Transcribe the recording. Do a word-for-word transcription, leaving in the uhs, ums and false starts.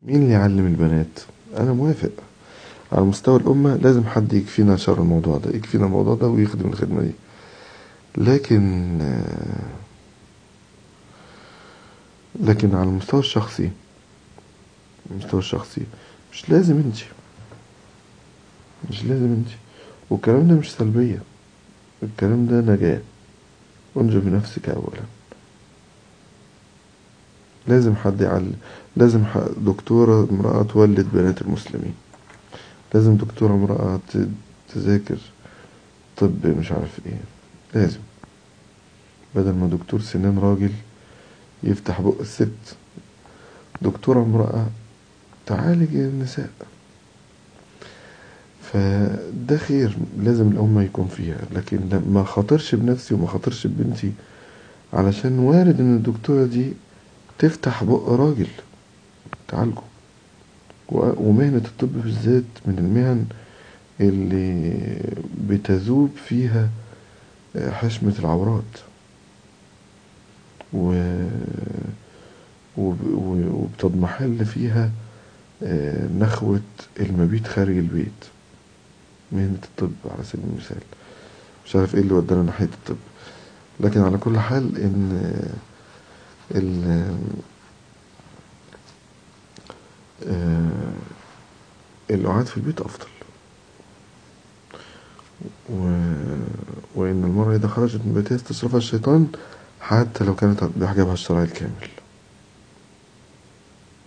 مين اللي يعلم البنات؟ انا موافق. على مستوى الامه لازم حد يكفينا شر الموضوع ده، يكفينا الموضوع ده ويخدم الخدمه دي. لكن لكن على المستوى الشخصي المستوى الشخصي مش لازم انتي مش لازم انتي والكلام ده مش سلبية، الكلام ده نجاة. انجو بنفسك اولا. لازم حد يعلم، لازم ح- دكتورة امرأة تولد بنات المسلمين، لازم دكتورة امرأة ت- تذاكر طب مش عارف ايه. لازم، بدل ما دكتور سنان راجل يفتح بق الست، دكتورة امرأة تعالج النساء. فده خير لازم الأمة يكون فيها، لكن ما خاطرش بنفسي وما خاطرش ببنتي علشان وارد ان الدكتورة دي تفتح بق راجل تعالجه. ومهنة الطب بالذات من المهن اللي بتذوب فيها حشمة العورات و... وبتضمحل فيها نخوة المبيت خارج البيت. مهنة الطب على سبيل المثال، مش عارف ايه اللي ودانا ناحية الطب، لكن على كل حال ان ال القعاد في البيت افضل، و... وان المرأة اذا خرجت من بيتها استصرفها الشيطان حتى لو كانت بحجابها الشرعي الكامل.